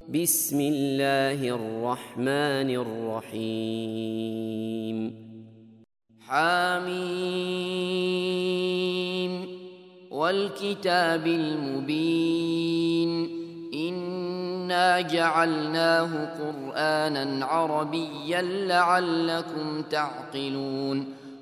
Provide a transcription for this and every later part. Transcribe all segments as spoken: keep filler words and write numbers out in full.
بسم الله الرحمن الرحيم حميم والكتاب المبين إنا جعلناه قرآنا عربيا لعلكم تعقلون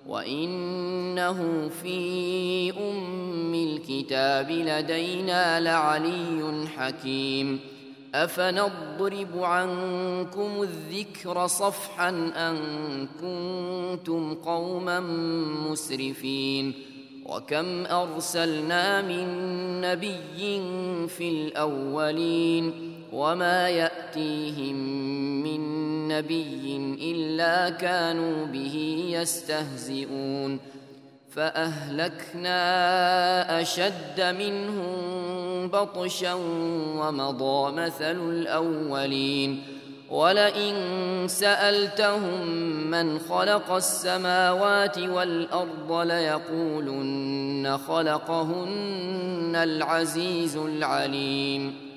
وإنه في أم الكتاب لدينا لعلي حكيم أفنضرب عنكم الذكر صفحا أن كنتم قوما مسرفين وكم أرسلنا من نبي في الأولين وما يأتيهم من نبي إلا كانوا به يستهزئون فأهلكنا أشد منهم بطشا ومضى مثل الأولين ولئن سألتهم من خلق السماوات والأرض ليقولن خلقهن العزيز العليم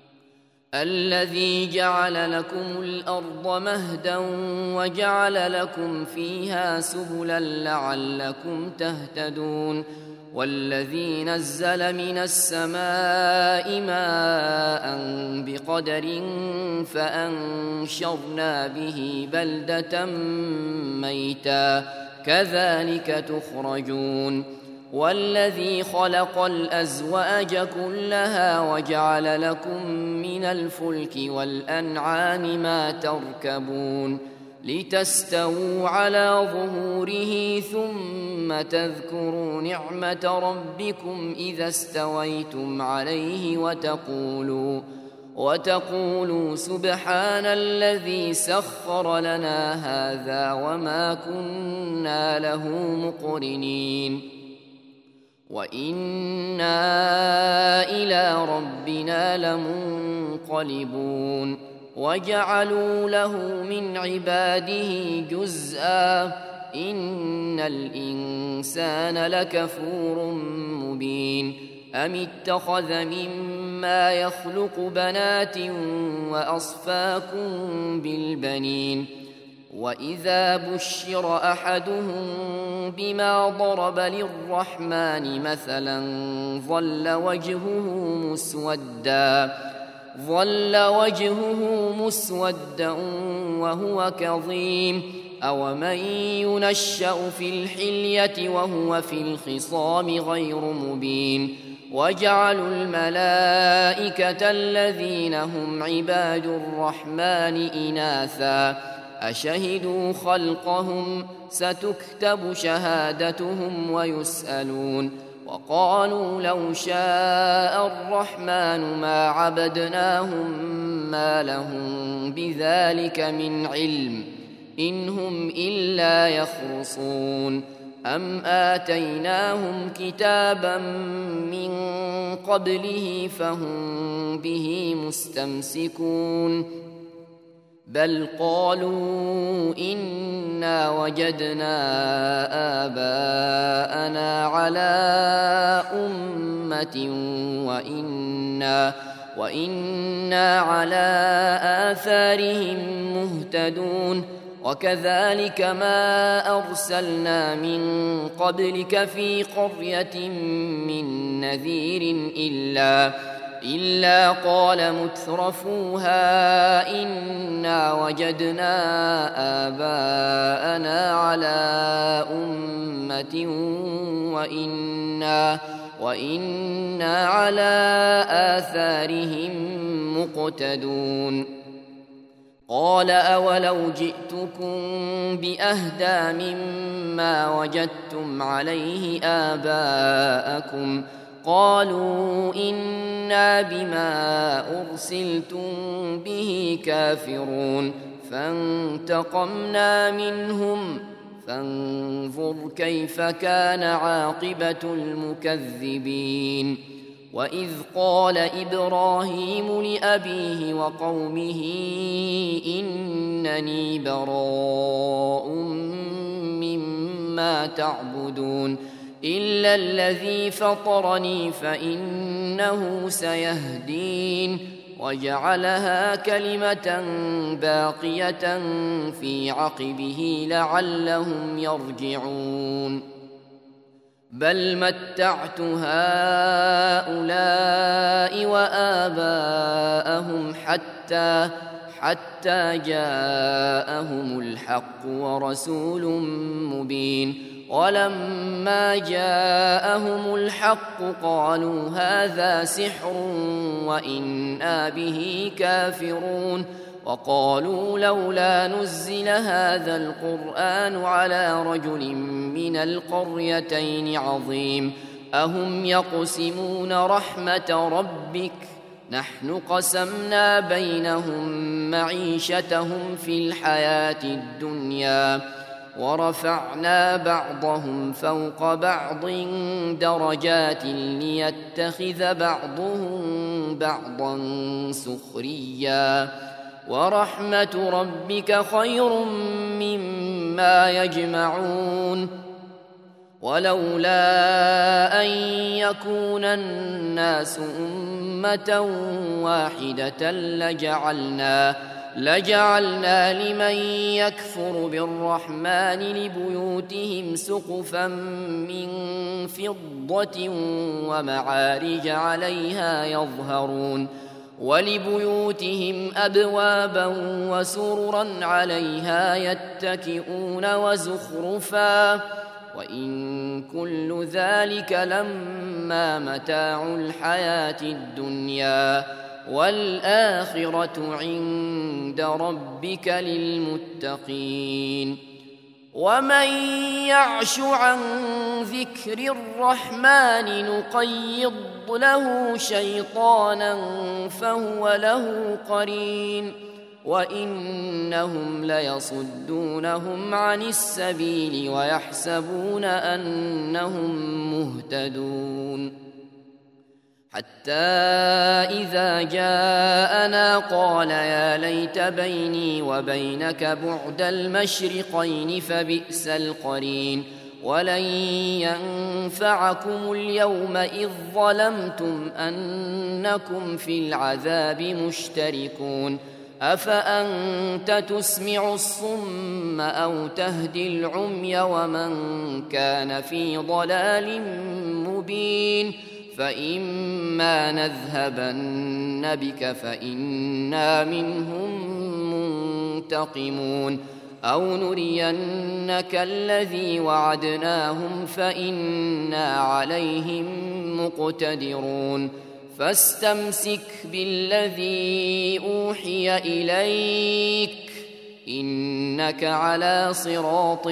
الذي جعل لكم الأرض مهدا وجعل لكم فيها سبلا لعلكم تهتدون والذي نزل من السماء ماء بقدر فأنشرنا به بلدة ميتا كذلك تخرجون والذي خلق الأزواج كلها وجعل لكم من الفلك والأنعام ما تركبون لتستووا على ظهوره ثم تذكروا نعمة ربكم إذا استويتم عليه وتقولوا وتقولوا سبحان الذي سخر لنا هذا وما كنا له مقرنين وإنا إلى ربنا لمنقلبون وجعلوا له من عباده جزءا إن الإنسان لكفور مبين أم اتخذ مما يخلق بنات وأصفاكم بالبنين وإذا بشر أحدهم بما ضرب للرحمن مثلا ظل وجهه مسودا ظل وجهه مسودا وهو كظيم أومن ينشأ في الحلية وهو في الخصام غير مبين وجعلوا الملائكة الذين هم عباد الرحمن إناثا أشهدوا خلقهم ستكتب شهادتهم ويسألون وقالوا لو شاء الرحمن ما عبدناهم ما لهم بذلك من علم إن هم إلا يخرصون أم آتيناهم كتابا من قبله فهم به مستمسكون بل قالوا إنا وجدنا آباءنا على أمة وإنا, وإنا على آثارهم مهتدون وكذلك ما أرسلنا من قبلك في قرية من نذير إلا إلا قال مترفوها إنا وجدنا آباءنا على أمة وإنا, وإنا على آثارهم مقتدون قال أولو جئتكم بأهدى مما وجدتم عليه آباءكم قالوا إنا بما أرسلتم به كافرون فانتقمنا منهم فانظر كيف كان عاقبة المكذبين وإذ قال إبراهيم لأبيه وقومه إنني براء مما تعبدون إلا الذي فطرني فإنه سيهدين وجعلها كلمة باقية في عقبه لعلهم يرجعون بل متعت هؤلاء وآباءهم حتى حتى جاءهم الحق ورسول مبين ولما جاءهم الحق قالوا هذا سحر وإنا به كافرون وقالوا لولا نزل هذا القرآن على رجل من القريتين عظيم أهم يقسمون رحمة ربك نحن قسمنا بينهم معيشتهم في الحياة الدنيا ورفعنا بعضهم فوق بعض درجات ليتخذ بعضهم بعضا سخريا ورحمة ربك خير مما يجمعون ولولا أن يكون الناس أمة واحدة لجعلنا لجعلنا لمن يكفر بالرحمن لبيوتهم سقفا من فضة ومعارج عليها يظهرون ولبيوتهم أبوابا وسررا عليها يتكئون وزخرفا وإن كل ذلك لما متاع الحياة الدنيا والآخرة عند ربك للمتقين ومن يعش عن ذكر الرحمن نقيض له شيطانا فهو له قرين وإنهم ليصدونهم عن السبيل ويحسبون أنهم مهتدون حتى إذا جاءنا قال يا ليت بيني وبينك بعد المشرقين فبئس القرين ولن ينفعكم اليوم إذ ظلمتم أنكم في العذاب مشتركون أفأنت تسمع الصم أو تهدي العمي ومن كان في ضلال مبين فإما نذهبن بك فإنا منهم منتقمون أو نرينك الذي وعدناهم فإنا عليهم مقتدرون فاستمسك بالذي أوحي إليك إنك على صراط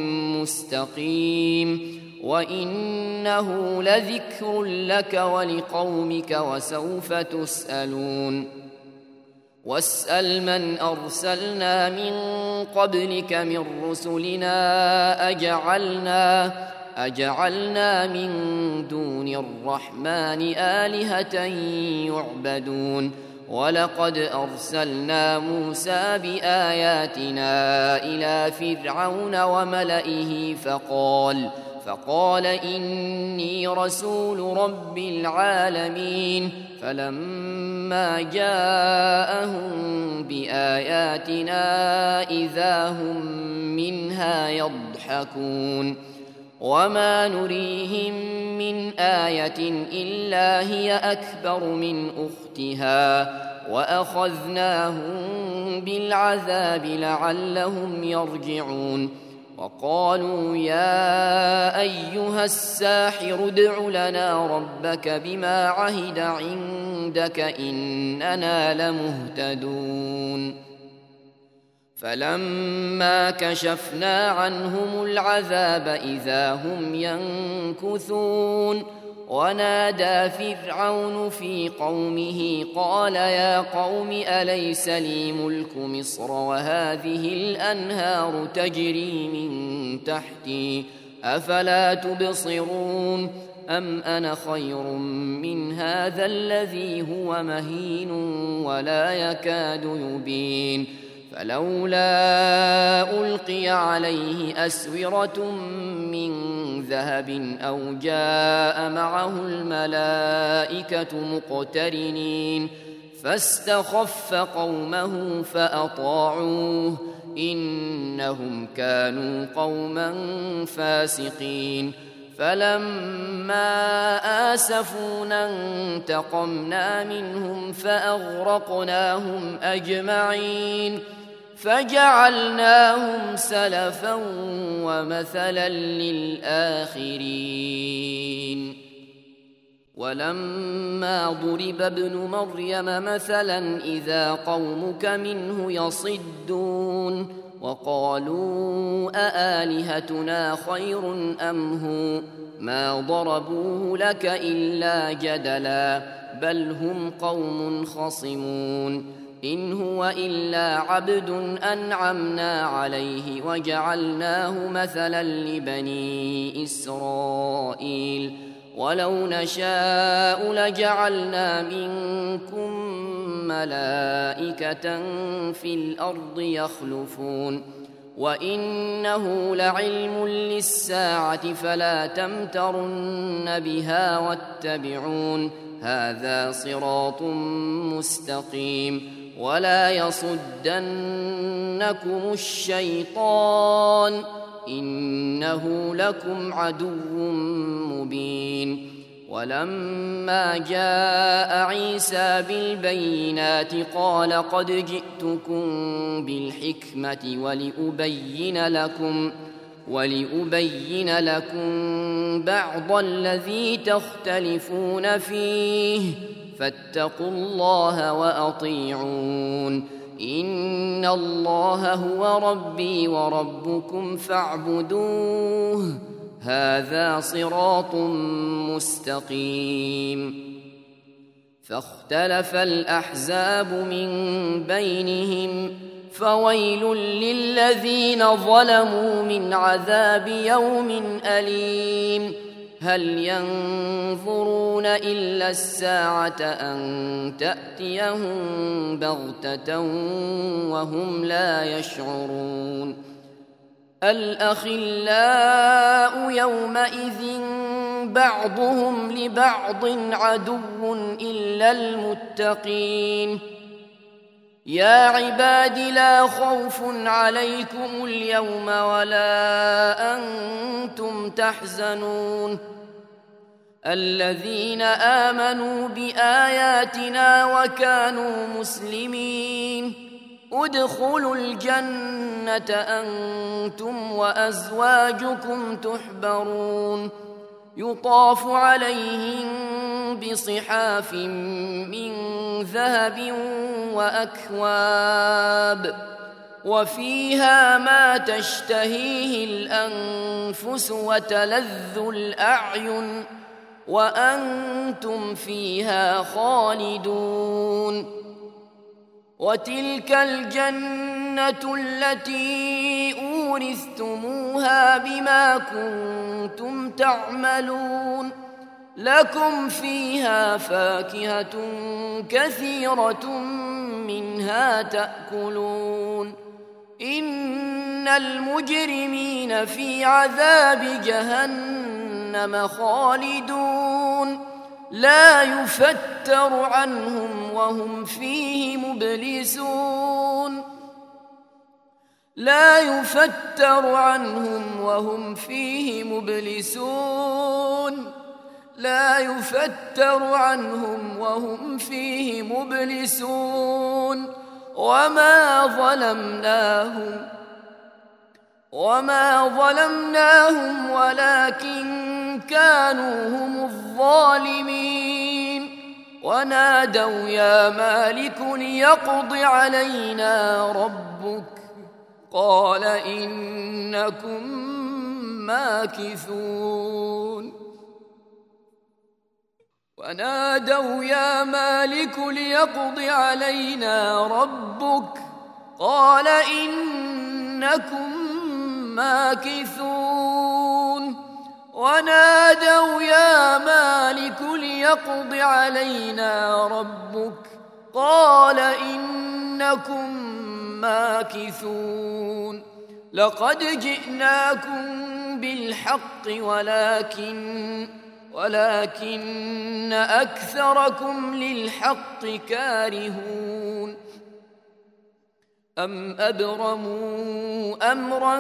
مستقيم وإنه لذكر لك ولقومك وسوف تسألون واسأل من أرسلنا من قبلك من رسلنا أجعلنا أجعلنا من دون الرحمن آلهة يعبدون ولقد أرسلنا موسى بآياتنا إلى فرعون وملئه فقال فقال إني رسول رب العالمين فلما جاءهم بآياتنا إذا هم منها يضحكون وما نريهم من آية إلا هي أكبر من أختها وأخذناهم بالعذاب لعلهم يرجعون وقالوا يا أيها الساحر ادع لنا ربك بما عهد عندك إننا لمهتدون فلما كشفنا عنهم العذاب إذا هم ينكثون ونادى فرعون في قومه قال يا قوم أليس لي ملك مصر وهذه الأنهار تجري من تحتي أفلا تبصرون أم أنا خير من هذا الذي هو مهين ولا يكاد يبين فلولا ألقي عليه أسورة من ذهب أو جاء معه الملائكة مقترنين فاستخف قومه فأطاعوه إنهم كانوا قوما فاسقين فلما آسفونا انتقمنا منهم فأغرقناهم أجمعين فجعلناهم سلفا ومثلا للآخرين ولما ضرب ابن مريم مثلا إذا قومك منه يصدون وقالوا أآلهتنا خير أم هو ما ضربوه لك إلا جدلا بل هم قوم خصمون إن هو إلا عبد أنعمنا عليه وجعلناه مثلا لبني إسرائيل ولو نشاء لجعلنا منكم ملائكة في الأرض يخلفون وإنه لعلم للساعة فلا تمترن بها واتبعون هذا صراط مستقيم ولا يصدنكم الشيطان إنه لكم عدو مبين ولما جاء عيسى بالبينات قال قد جئتكم بالحكمة ولأبين لكم ولأبين لكم بعض الذي تختلفون فيه فاتقوا الله وأطيعون إن الله هو ربي وربكم فاعبدوه هذا صراط مستقيم فاختلف الأحزاب من بينهم فويل للذين ظلموا من عذاب يوم أليم هل ينظرون إلا الساعة أن تأتيهم بغتة وهم لا يشعرون الأخلاء يومئذ بعضهم لبعض عدو إلا المتقين يا عباد لا خوف عليكم اليوم ولا أنتم تحزنون الذين آمنوا بآياتنا وكانوا مسلمين ادخلوا الجنة أنتم وأزواجكم تحبرون يطاف عليهم بصحاف من ذهب وأكواب وفيها ما تشتهيه الأنفس وتلذ الأعين وأنتم فيها خالدون وتلك الجنة التي أورثتموها بما كنتم تعملون لكم فيها فاكهة كثيرة منها تأكلون إن المجرمين في عذاب جهنم خالدون لا يفتر عنهم وهم فيه مبلسون لا يفتر عنهم وهم فيه مبلسون لا يفتر عنهم وهم فيه مبلسون وما ظلمناهم وما ظلمناهم ولكن كانوا هم الظالمين ونادوا يا مالك ليقض علينا ربك قال إنكم ماكثون ونادوا يا مالك ليقض علينا ربك قال إنكم ماكثون ونادوا يا مالك ليقض علينا ربك قال إنكم ماكثون لقد جئناكم بالحق ولكن ولكن أكثركم للحق كارهون. أم أبرموا أمرا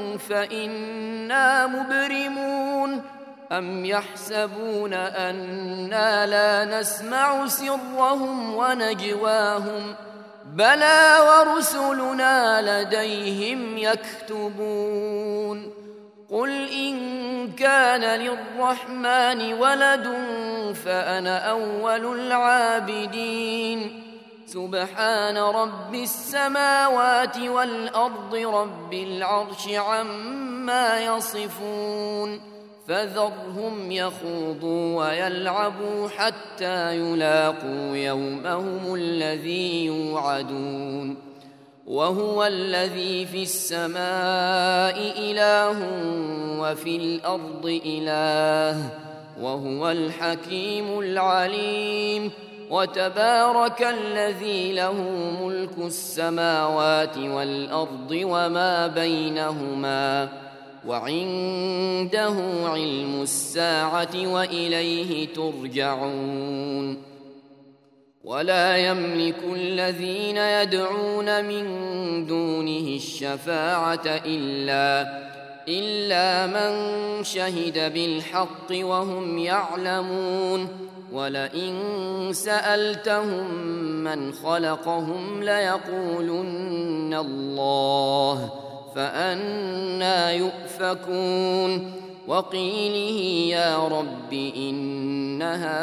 فإنا مبرمون أم يحسبون أنا لا نسمع سرهم ونجواهم بلى ورسلنا لديهم يكتبون. قل إن كان للرحمن ولد فأنا أول العابدين. سبحان رب السماوات والأرض رب العرش عما يصفون. فذرهم يخوضوا ويلعبوا حتى يلاقوا يومهم الذي يوعدون. وهو الذي في السماء إله وفي الأرض إله وهو الحكيم العليم. وتبارك الذي له ملك السماوات والأرض وما بينهما وعنده علم الساعة وإليه ترجعون. ولا يملك الذين يدعون من دونه الشفاعة إلا إلا من شهد بالحق وهم يعلمون. ولئن سألتهم من خلقهم ليقولن الله فأنى يؤفكون. وقيله يا رب إن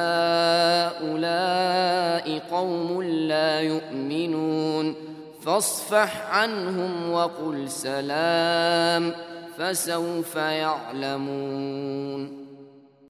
هؤلاء قوم لا يؤمنون فاصفح عنهم وقل سلام فسوف يعلمون.